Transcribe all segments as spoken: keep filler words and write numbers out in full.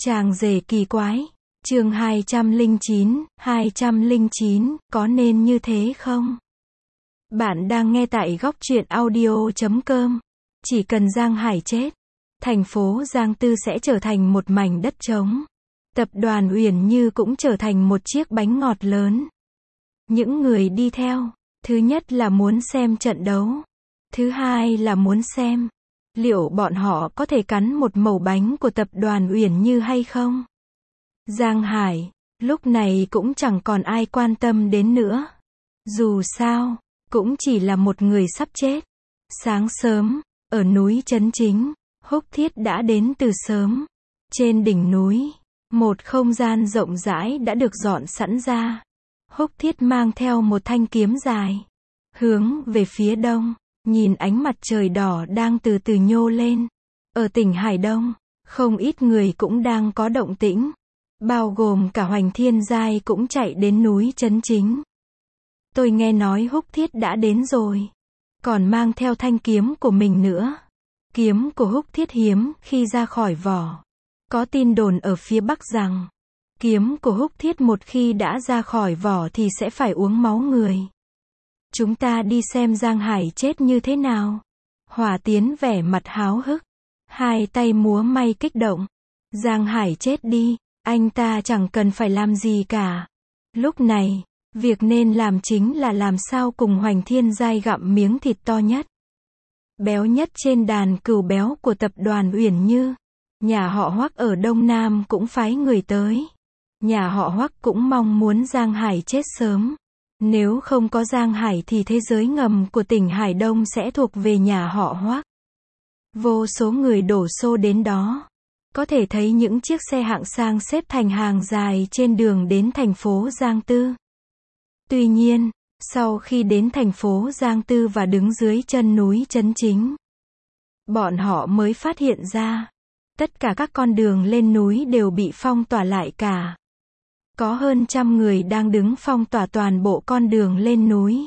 Chàng rể kỳ quái. Chương hai trăm lẻ chín, hai trăm lẻ chín, có nên như thế không? Bạn đang nghe tại góc truyện audio chấm com. Chỉ cần Giang Hải chết, thành phố Giang Tư sẽ trở thành một mảnh đất trống. Tập đoàn Uyển Như cũng trở thành một chiếc bánh ngọt lớn. Những người đi theo, thứ nhất là muốn xem trận đấu. Thứ hai là muốn xem, liệu bọn họ có thể cắn một mẩu bánh của tập đoàn Uyển Như hay không? Giang Hải, lúc này cũng chẳng còn ai quan tâm đến nữa. Dù sao, cũng chỉ là một người sắp chết. Sáng sớm, ở núi Trấn Chính, Húc Thiết đã đến từ sớm. Trên đỉnh núi, một không gian rộng rãi đã được dọn sẵn ra. Húc Thiết mang theo một thanh kiếm dài, hướng về phía đông, nhìn ánh mặt trời đỏ đang từ từ nhô lên. Ở tỉnh Hải Đông, không ít người cũng đang có động tĩnh, bao gồm cả Hoành Thiên Giai cũng chạy đến núi Trấn Chính. Tôi nghe nói Húc Thiết đã đến rồi, còn mang theo thanh kiếm của mình nữa. Kiếm của Húc Thiết hiếm khi ra khỏi vỏ. Có tin đồn ở phía Bắc rằng, kiếm của Húc Thiết một khi đã ra khỏi vỏ thì sẽ phải uống máu người. Chúng ta đi xem Giang Hải chết như thế nào. Hỏa Tiến vẻ mặt háo hức, hai tay múa may kích động. Giang Hải chết đi, anh ta chẳng cần phải làm gì cả. Lúc này, việc nên làm chính là làm sao cùng Hoành Thiên Giai gặm miếng thịt to nhất, béo nhất trên đàn cừu béo của tập đoàn Uyển Như. Nhà họ Hoắc ở Đông Nam cũng phái người tới. Nhà họ Hoắc cũng mong muốn Giang Hải chết sớm. Nếu không có Giang Hải thì thế giới ngầm của tỉnh Hải Đông sẽ thuộc về nhà họ Hoắc. Vô số người đổ xô đến đó. Có thể thấy những chiếc xe hạng sang xếp thành hàng dài trên đường đến thành phố Giang Tư. Tuy nhiên, sau khi đến thành phố Giang Tư và đứng dưới chân núi Trấn Chính, bọn họ mới phát hiện ra, tất cả các con đường lên núi đều bị phong tỏa lại cả. Có hơn trăm người đang đứng phong tỏa toàn bộ con đường lên núi.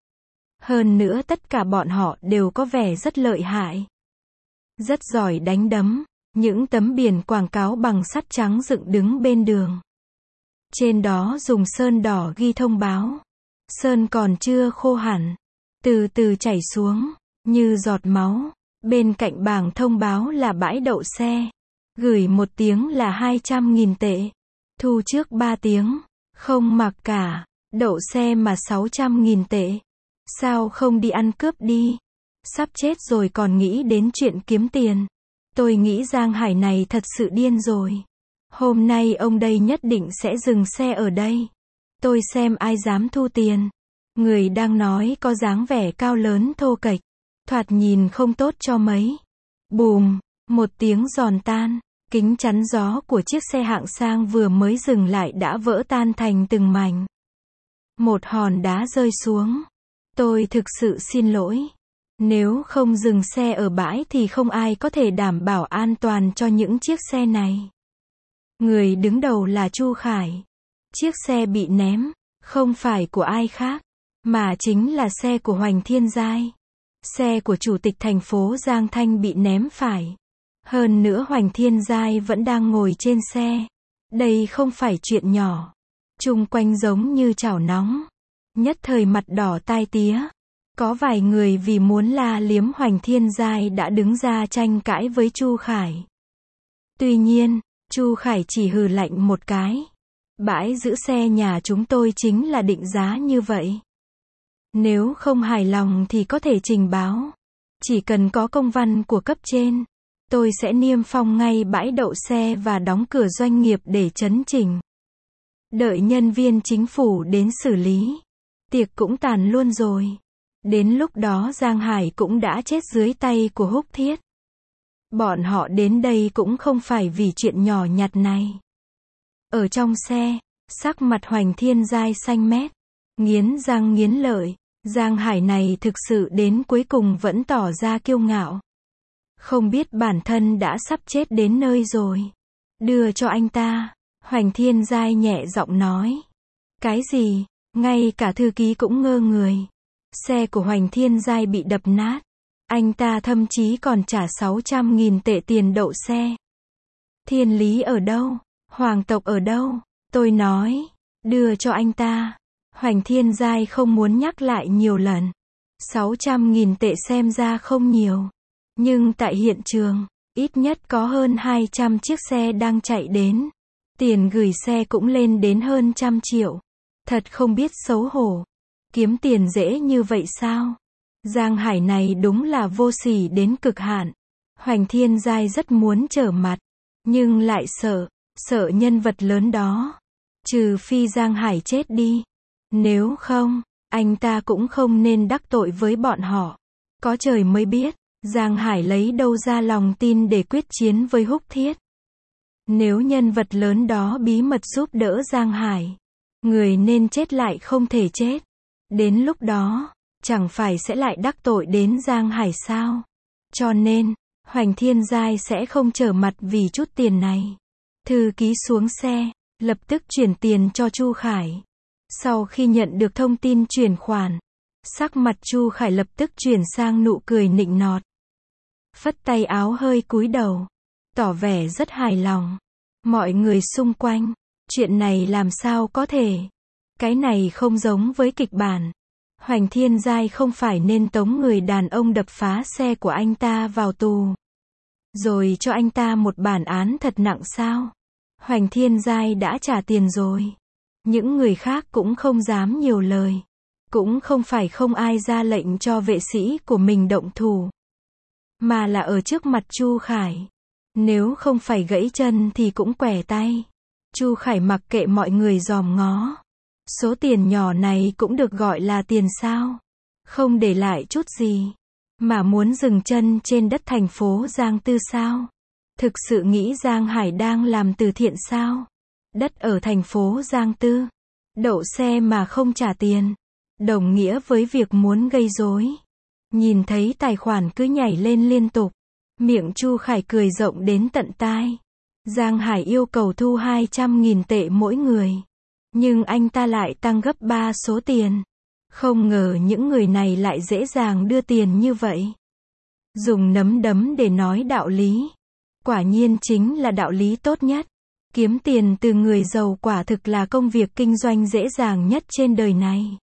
Hơn nữa tất cả bọn họ đều có vẻ rất lợi hại, rất giỏi đánh đấm. Những tấm biển quảng cáo bằng sắt trắng dựng đứng bên đường. Trên đó dùng sơn đỏ ghi thông báo. Sơn còn chưa khô hẳn, từ từ chảy xuống, như giọt máu. Bên cạnh bảng thông báo là bãi đậu xe. Gửi một tiếng là hai trăm nghìn tệ. Thu trước ba tiếng, không mặc cả. Đậu xe mà sáu trăm nghìn tệ. Sao không đi ăn cướp đi? Sắp chết rồi còn nghĩ đến chuyện kiếm tiền. Tôi nghĩ Giang Hải này thật sự điên rồi. Hôm nay ông đây nhất định sẽ dừng xe ở đây. Tôi xem ai dám thu tiền. Người đang nói có dáng vẻ cao lớn thô kệch, thoạt nhìn không tốt cho mấy. Bùm, một tiếng giòn tan, kính chắn gió của chiếc xe hạng sang vừa mới dừng lại đã vỡ tan thành từng mảnh. Một hòn đá rơi xuống. Tôi thực sự xin lỗi. Nếu không dừng xe ở bãi thì không ai có thể đảm bảo an toàn cho những chiếc xe này. Người đứng đầu là Chu Khải. Chiếc xe bị ném, không phải của ai khác, mà chính là xe của Hoành Thiên Giai. Xe của Chủ tịch thành phố Giang Thanh bị ném phải. Hơn nữa Hoành Thiên Giai vẫn đang ngồi trên xe. Đây không phải chuyện nhỏ. Chung quanh giống như chảo nóng. Nhất thời mặt đỏ tai tía. Có vài người vì muốn la liếm Hoành Thiên Giai đã đứng ra tranh cãi với Chu Khải. Tuy nhiên, Chu Khải chỉ hừ lạnh một cái. Bãi giữ xe nhà chúng tôi chính là định giá như vậy. Nếu không hài lòng thì có thể trình báo. Chỉ cần có công văn của cấp trên, tôi sẽ niêm phong ngay bãi đậu xe và đóng cửa doanh nghiệp để chấn chỉnh. Đợi nhân viên chính phủ đến xử lý. Tiệc cũng tàn luôn rồi. Đến lúc đó Giang Hải cũng đã chết dưới tay của Húc Thiết. Bọn họ đến đây cũng không phải vì chuyện nhỏ nhặt này. Ở trong xe, sắc mặt Hoành Thiên Giai xanh mét, nghiến răng nghiến lợi. Giang Hải này thực sự đến cuối cùng vẫn tỏ ra kiêu ngạo. Không biết bản thân đã sắp chết đến nơi rồi. Đưa cho anh ta. Hoành Thiên Giai nhẹ giọng nói. Cái gì? Ngay cả thư ký cũng ngơ người. Xe của Hoành Thiên Giai bị đập nát. Anh ta thậm chí còn trả sáu trăm nghìn tệ tiền đậu xe. Thiên lý ở đâu? Hoàng tộc ở đâu? Tôi nói, đưa cho anh ta. Hoành Thiên Giai không muốn nhắc lại nhiều lần. sáu trăm nghìn tệ xem ra không nhiều. Nhưng tại hiện trường, ít nhất có hơn hai trăm chiếc xe đang chạy đến. Tiền gửi xe cũng lên đến hơn trăm triệu. Thật không biết xấu hổ. Kiếm tiền dễ như vậy sao? Giang Hải này đúng là vô sỉ đến cực hạn. Hoành Thiên Giai rất muốn trở mặt, nhưng lại sợ, sợ nhân vật lớn đó. Trừ phi Giang Hải chết đi. Nếu không, anh ta cũng không nên đắc tội với bọn họ. Có trời mới biết, Giang Hải lấy đâu ra lòng tin để quyết chiến với Húc Thiết. Nếu nhân vật lớn đó bí mật giúp đỡ Giang Hải, người nên chết lại không thể chết. Đến lúc đó, chẳng phải sẽ lại đắc tội đến Giang Hải sao? Cho nên, Hoành Thiên Giai sẽ không trở mặt vì chút tiền này. Thư ký xuống xe, lập tức chuyển tiền cho Chu Khải. Sau khi nhận được thông tin chuyển khoản, sắc mặt Chu Khải lập tức chuyển sang nụ cười nịnh nọt. Phất tay áo hơi cúi đầu, tỏ vẻ rất hài lòng. Mọi người xung quanh, chuyện này làm sao có thể? Cái này không giống với kịch bản. Hoành Thiên Giai không phải nên tống người đàn ông đập phá xe của anh ta vào tù, rồi cho anh ta một bản án thật nặng sao? Hoành Thiên Giai đã trả tiền rồi. Những người khác cũng không dám nhiều lời. Cũng không phải không ai ra lệnh cho vệ sĩ của mình động thủ, mà là ở trước mặt Chu Khải. Nếu không phải gãy chân thì cũng quẻ tay. Chu Khải mặc kệ mọi người dòm ngó. Số tiền nhỏ này cũng được gọi là tiền sao? Không để lại chút gì, mà muốn dừng chân trên đất thành phố Giang Tư sao? Thực sự nghĩ Giang Hải đang làm từ thiện sao? Đất ở thành phố Giang Tư, đậu xe mà không trả tiền, đồng nghĩa với việc muốn gây rối. Nhìn thấy tài khoản cứ nhảy lên liên tục, miệng Chu Khải cười rộng đến tận tai. Giang Hải yêu cầu thu hai trăm nghìn tệ mỗi người, nhưng anh ta lại tăng gấp ba số tiền. Không ngờ những người này lại dễ dàng đưa tiền như vậy. Dùng nắm đấm để nói đạo lý, quả nhiên chính là đạo lý tốt nhất. Kiếm tiền từ người giàu quả thực là công việc kinh doanh dễ dàng nhất trên đời này.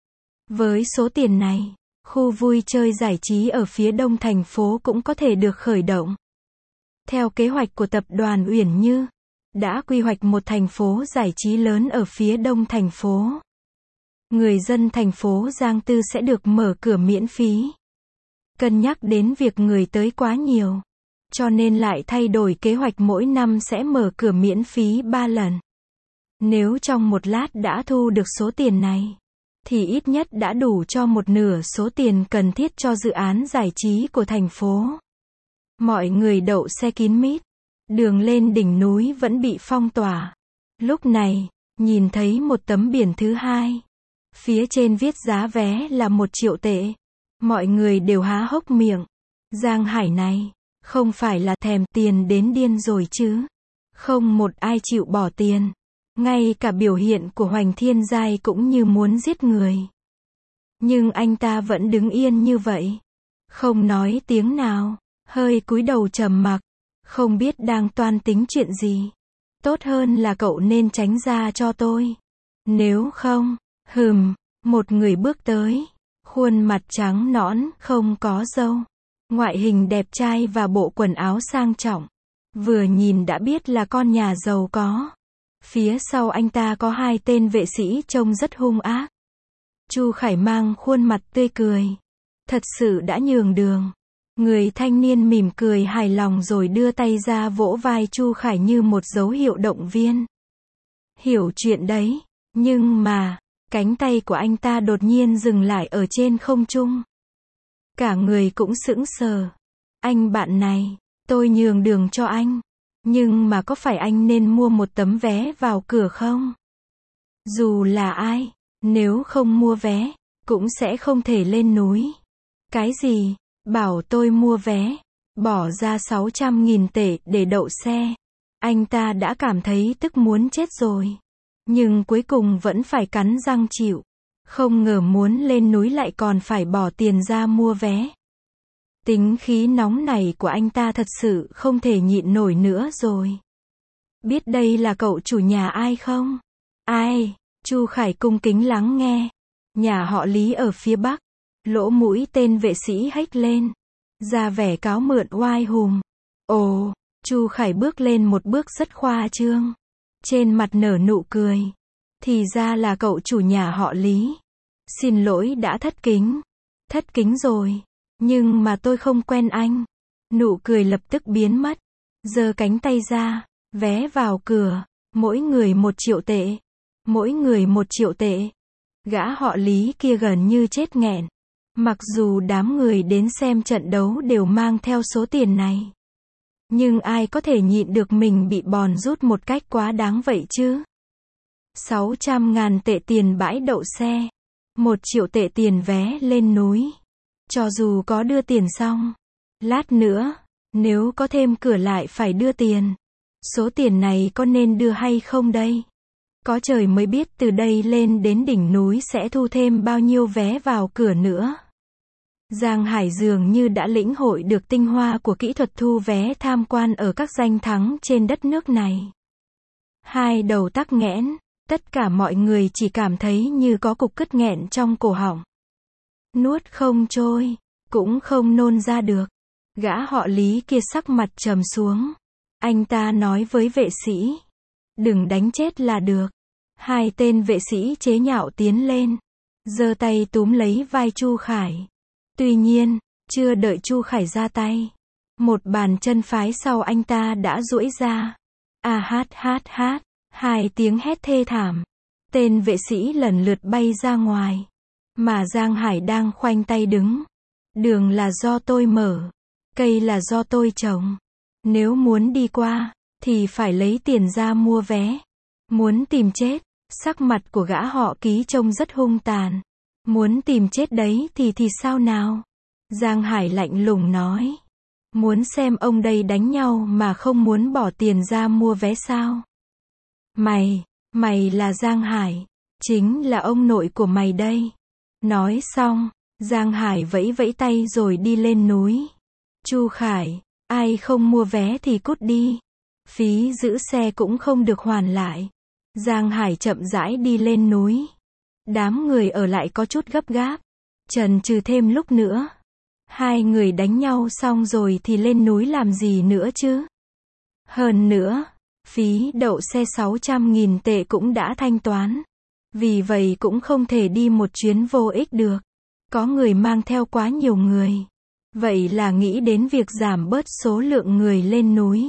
Với số tiền này, khu vui chơi giải trí ở phía đông thành phố cũng có thể được khởi động. Theo kế hoạch của tập đoàn Uyển Như, đã quy hoạch một thành phố giải trí lớn ở phía đông thành phố. Người dân thành phố Giang Tư sẽ được mở cửa miễn phí. Cân nhắc đến việc người tới quá nhiều, cho nên lại thay đổi kế hoạch mỗi năm sẽ mở cửa miễn phí ba lần. Nếu trong một lát đã thu được số tiền này, thì ít nhất đã đủ cho một nửa số tiền cần thiết cho dự án giải trí của thành phố. Mọi người đậu xe kín mít. Đường lên đỉnh núi vẫn bị phong tỏa. Lúc này, nhìn thấy một tấm biển thứ hai. Phía trên viết giá vé là một triệu tệ. Mọi người đều há hốc miệng. Giang Hải này, không phải là thèm tiền đến điên rồi chứ? Không một ai chịu bỏ tiền. Ngay cả biểu hiện của Hoành Thiên Giai cũng như muốn giết người. Nhưng anh ta vẫn đứng yên như vậy, không nói tiếng nào, hơi cúi đầu trầm mặc, không biết đang toan tính chuyện gì. Tốt hơn là cậu nên tránh ra cho tôi. Nếu không, hừm, một người bước tới, khuôn mặt trắng nõn, không có râu, ngoại hình đẹp trai và bộ quần áo sang trọng. Vừa nhìn đã biết là con nhà giàu có. Phía sau anh ta có hai tên vệ sĩ trông rất hung ác. Chu Khải mang khuôn mặt tươi cười, thật sự đã nhường đường. Người thanh niên mỉm cười hài lòng rồi đưa tay ra vỗ vai Chu Khải như một dấu hiệu động viên. Hiểu chuyện đấy, nhưng mà, cánh tay của anh ta đột nhiên dừng lại ở trên không trung. Cả người cũng sững sờ. Anh bạn này, tôi nhường đường cho anh. Nhưng mà có phải anh nên mua một tấm vé vào cửa không? Dù là ai, nếu không mua vé, cũng sẽ không thể lên núi. Cái gì? Bảo tôi mua vé, bỏ ra sáu trăm nghìn tệ để đậu xe. Anh ta đã cảm thấy tức muốn chết rồi. Nhưng cuối cùng vẫn phải cắn răng chịu. Không ngờ muốn lên núi lại còn phải bỏ tiền ra mua vé. Tính khí nóng này của anh ta thật sự không thể nhịn nổi nữa rồi. Biết đây là cậu chủ nhà ai không? Ai? Chu Khải cung kính lắng nghe. Nhà họ Lý ở phía Bắc. Lỗ mũi tên vệ sĩ hếch lên. Ra vẻ cáo mượn oai hùng. Ồ, Chu Khải bước lên một bước rất khoa trương. Trên mặt nở nụ cười. Thì ra là cậu chủ nhà họ Lý. Xin lỗi đã thất kính. Thất kính rồi. Nhưng mà tôi không quen anh. Nụ cười lập tức biến mất. Giơ cánh tay ra. Vé vào cửa. Mỗi người một triệu tệ. Mỗi người một triệu tệ. Gã họ Lý kia gần như chết nghẹn. Mặc dù đám người đến xem trận đấu đều mang theo số tiền này. Nhưng ai có thể nhịn được mình bị bòn rút một cách quá đáng vậy chứ? sáu trăm ngàn tệ tiền bãi đậu xe. Một triệu tệ tiền vé lên núi. Cho dù có đưa tiền xong. Lát nữa, nếu có thêm cửa lại phải đưa tiền. Số tiền này có nên đưa hay không đây? Có trời mới biết từ đây lên đến đỉnh núi sẽ thu thêm bao nhiêu vé vào cửa nữa. Giang Hải dường như đã lĩnh hội được tinh hoa của kỹ thuật thu vé tham quan ở các danh thắng trên đất nước này. Hai đầu tắc nghẽn, tất cả mọi người chỉ cảm thấy như có cục cứt nghẹn trong cổ họng. Nuốt không trôi, cũng không nôn ra được. Gã họ Lý kia sắc mặt trầm xuống. Anh ta nói với vệ sĩ. Đừng đánh chết là được. Hai tên vệ sĩ chế nhạo tiến lên. Giơ tay túm lấy vai Chu Khải. Tuy nhiên, chưa đợi Chu Khải ra tay. Một bàn chân phái sau anh ta đã duỗi ra. À hát hát hát. Hai tiếng hét thê thảm. Tên vệ sĩ lần lượt bay ra ngoài. Mà Giang Hải đang khoanh tay đứng. Đường là do tôi mở. Cây là do tôi trồng. Nếu muốn đi qua, thì phải lấy tiền ra mua vé. Muốn tìm chết, sắc mặt của gã họ Ký trông rất hung tàn. Muốn tìm chết đấy thì thì sao nào? Giang Hải lạnh lùng nói. Muốn xem ông đây đánh nhau mà không muốn bỏ tiền ra mua vé sao? Mày, mày là Giang Hải. Chính là ông nội của mày đây. Nói xong, Giang Hải vẫy vẫy tay rồi đi lên núi. Chu Khải, ai không mua vé thì cút đi. Phí giữ xe cũng không được hoàn lại. Giang Hải chậm rãi đi lên núi. Đám người ở lại có chút gấp gáp. Chần chừ thêm lúc nữa. Hai người đánh nhau xong rồi thì lên núi làm gì nữa chứ? Hơn nữa, phí đậu xe sáu trăm nghìn tệ cũng đã thanh toán. Vì vậy cũng không thể đi một chuyến vô ích được. Có người mang theo quá nhiều người. Vậy là nghĩ đến việc giảm bớt số lượng người lên núi.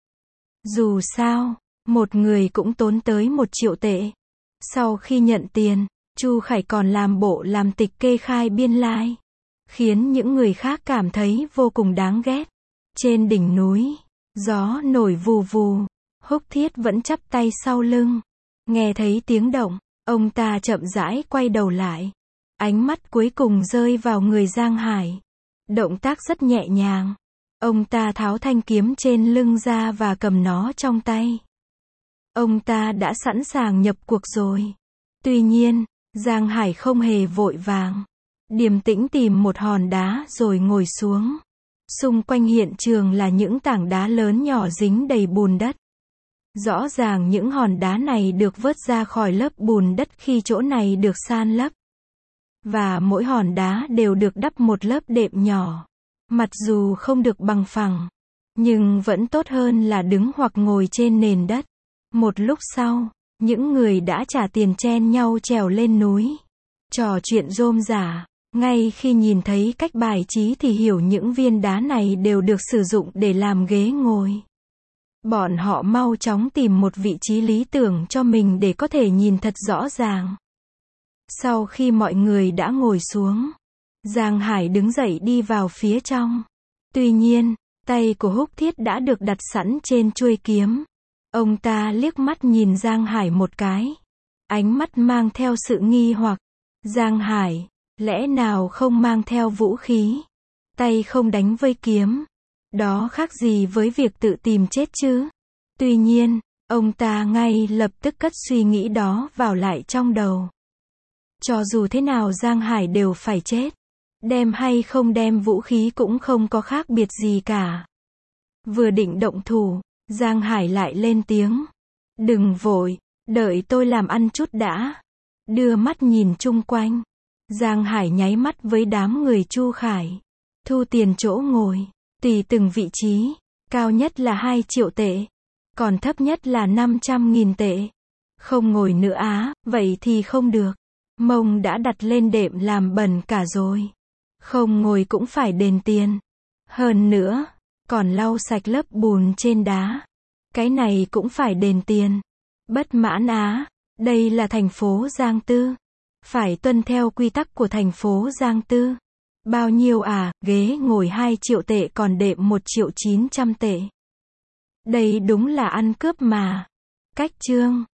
Dù sao, một người cũng tốn tới một triệu tệ. Sau khi nhận tiền, Chu Khải còn làm bộ làm tịch kê khai biên lai. Khiến những người khác cảm thấy vô cùng đáng ghét. Trên đỉnh núi, gió nổi vù vù. Húc Thiết vẫn chắp tay sau lưng. Nghe thấy tiếng động, ông ta chậm rãi quay đầu lại. Ánh mắt cuối cùng rơi vào người Giang Hải. Động tác rất nhẹ nhàng. Ông ta tháo thanh kiếm trên lưng ra và cầm nó trong tay. Ông ta đã sẵn sàng nhập cuộc rồi. Tuy nhiên, Giang Hải không hề vội vàng. Điềm tĩnh tìm một hòn đá rồi ngồi xuống. Xung quanh hiện trường là những tảng đá lớn nhỏ dính đầy bùn đất. Rõ ràng những hòn đá này được vớt ra khỏi lớp bùn đất khi chỗ này được san lấp. Và mỗi hòn đá đều được đắp một lớp đệm nhỏ. Mặc dù không được bằng phẳng, nhưng vẫn tốt hơn là đứng hoặc ngồi trên nền đất. Một lúc sau, những người đã trả tiền chen nhau trèo lên núi. Trò chuyện rôm rả. Ngay khi nhìn thấy cách bài trí thì hiểu những viên đá này đều được sử dụng để làm ghế ngồi. Bọn họ mau chóng tìm một vị trí lý tưởng cho mình để có thể nhìn thật rõ ràng. Sau khi mọi người đã ngồi xuống, Giang Hải đứng dậy đi vào phía trong. Tuy nhiên, tay của Húc Thiết đã được đặt sẵn trên chuôi kiếm. Ông ta liếc mắt nhìn Giang Hải một cái. Ánh mắt mang theo sự nghi hoặc. Giang Hải, lẽ nào không mang theo vũ khí? Tay không đánh với kiếm. Đó khác gì với việc tự tìm chết chứ? Tuy nhiên, ông ta ngay lập tức cất suy nghĩ đó vào lại trong đầu. Cho dù thế nào Giang Hải đều phải chết. Đem hay không đem vũ khí cũng không có khác biệt gì cả. Vừa định động thủ, Giang Hải lại lên tiếng. Đừng vội, đợi tôi làm ăn chút đã. Đưa mắt nhìn chung quanh. Giang Hải nháy mắt với đám người Chu Khải. Thu tiền chỗ ngồi, tùy từng vị trí. Cao nhất là hai triệu tệ. Còn thấp nhất là năm trăm nghìn tệ. Không ngồi nữa á, vậy thì không được. Mông đã đặt lên đệm làm bẩn cả rồi. Không ngồi cũng phải đền tiền. Hơn nữa, còn lau sạch lớp bùn trên đá. Cái này cũng phải đền tiền. Bất mãn á, đây là thành phố Giang Tư. Phải tuân theo quy tắc của thành phố Giang Tư. Bao nhiêu à, ghế ngồi hai triệu tệ còn đệm một triệu chín trăm tệ. Đây đúng là ăn cướp mà. Cách chương